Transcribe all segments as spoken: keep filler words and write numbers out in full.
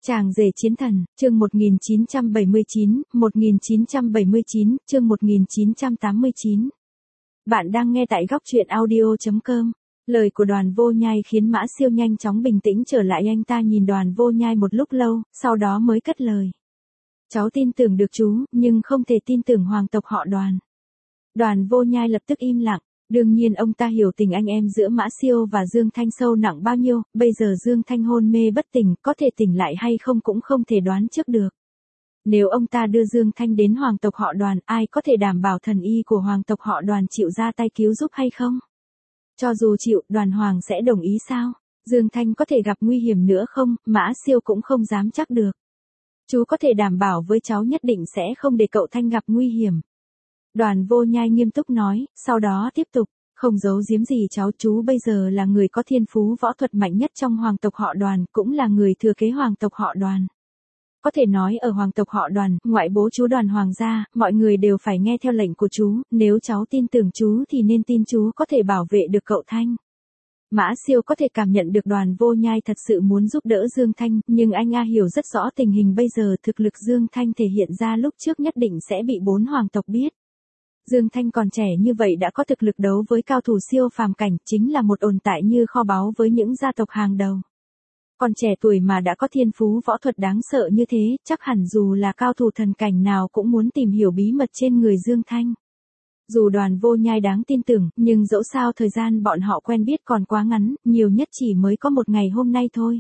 Chàng rể chiến thần, chương một nghìn chín trăm bảy mươi chín, một nghìn chín trăm bảy mươi chín, chương một nghìn chín trăm tám mươi chín. Bạn đang nghe tại góc truyện audio chấm com. Lời của Đoàn Vô Nhai khiến Mã Siêu nhanh chóng bình tĩnh trở lại, anh ta nhìn Đoàn Vô Nhai một lúc lâu, sau đó mới cất lời. Cháu tin tưởng được chú, nhưng không thể tin tưởng hoàng tộc họ Đoàn. Đoàn Vô Nhai lập tức im lặng. Đương nhiên ông ta hiểu tình anh em giữa Mã Siêu và Dương Thanh sâu nặng bao nhiêu, bây giờ Dương Thanh hôn mê bất tỉnh, có thể tỉnh lại hay không cũng không thể đoán trước được. Nếu ông ta đưa Dương Thanh đến hoàng tộc họ Đoàn, ai có thể đảm bảo thần y của hoàng tộc họ Đoàn chịu ra tay cứu giúp hay không? Cho dù chịu, Đoàn Hoàng sẽ đồng ý sao? Dương Thanh có thể gặp nguy hiểm nữa không? Mã Siêu cũng không dám chắc được. Chú có thể đảm bảo với cháu nhất định sẽ không để cậu Thanh gặp nguy hiểm. Đoàn Vô Nhai nghiêm túc nói, sau đó tiếp tục, không giấu giếm gì cháu, chú bây giờ là người có thiên phú võ thuật mạnh nhất trong hoàng tộc họ Đoàn, cũng là người thừa kế hoàng tộc họ Đoàn. Có thể nói ở hoàng tộc họ Đoàn, ngoại bố chú Đoàn Hoàng gia, mọi người đều phải nghe theo lệnh của chú, nếu cháu tin tưởng chú thì nên tin chú có thể bảo vệ được cậu Thanh. Mã Siêu có thể cảm nhận được Đoàn Vô Nhai thật sự muốn giúp đỡ Dương Thanh, nhưng anh A hiểu rất rõ tình hình bây giờ, thực lực Dương Thanh thể hiện ra lúc trước nhất định sẽ bị bốn hoàng tộc biết. Dương Thanh còn trẻ như vậy đã có thực lực đấu với cao thủ siêu phàm cảnh, chính là một tồn tại như kho báu với những gia tộc hàng đầu. Còn trẻ tuổi mà đã có thiên phú võ thuật đáng sợ như thế, chắc hẳn dù là cao thủ thần cảnh nào cũng muốn tìm hiểu bí mật trên người Dương Thanh. Dù Đoàn Vô Nhai đáng tin tưởng, nhưng dẫu sao thời gian bọn họ quen biết còn quá ngắn, nhiều nhất chỉ mới có một ngày hôm nay thôi.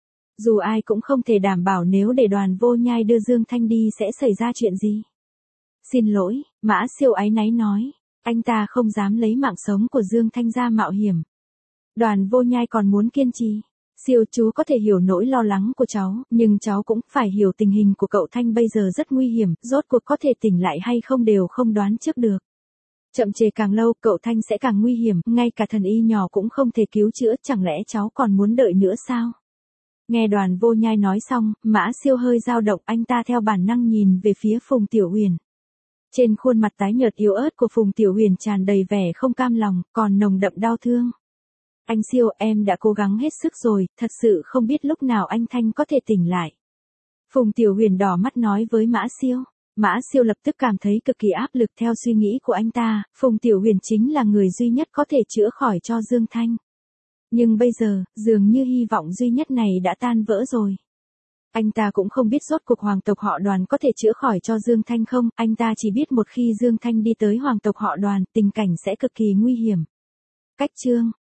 Dù ai cũng không thể đảm bảo nếu để Đoàn Vô Nhai đưa Dương Thanh đi sẽ xảy ra chuyện gì. Xin lỗi, Mã Siêu áy náy nói, anh ta không dám lấy mạng sống của Dương Thanh ra mạo hiểm. Đoàn Vô Nhai còn muốn kiên trì. Siêu, chú có thể hiểu nỗi lo lắng của cháu, nhưng cháu cũng phải hiểu tình hình của cậu Thanh bây giờ rất nguy hiểm, rốt cuộc có thể tỉnh lại hay không đều không đoán trước được. Chậm trễ càng lâu, cậu Thanh sẽ càng nguy hiểm, ngay cả thần y nhỏ cũng không thể cứu chữa, chẳng lẽ cháu còn muốn đợi nữa sao? Nghe Đoàn Vô Nhai nói xong, Mã Siêu hơi dao động, anh ta theo bản năng nhìn về phía Phùng Tiểu Huyền. Trên khuôn mặt tái nhợt yếu ớt của Phùng Tiểu Huyền tràn đầy vẻ không cam lòng, còn nồng đậm đau thương. Anh Siêu, em đã cố gắng hết sức rồi, thật sự không biết lúc nào anh Thanh có thể tỉnh lại. Phùng Tiểu Huyền đỏ mắt nói với Mã Siêu. Mã Siêu lập tức cảm thấy cực kỳ áp lực. Theo suy nghĩ của anh ta, Phùng Tiểu Huyền chính là người duy nhất có thể chữa khỏi cho Dương Thanh. Nhưng bây giờ, dường như hy vọng duy nhất này đã tan vỡ rồi. Anh ta cũng không biết rốt cuộc hoàng tộc họ Đoàn có thể chữa khỏi cho Dương Thanh không, anh ta chỉ biết một khi Dương Thanh đi tới hoàng tộc họ Đoàn, tình cảnh sẽ cực kỳ nguy hiểm. Cách chương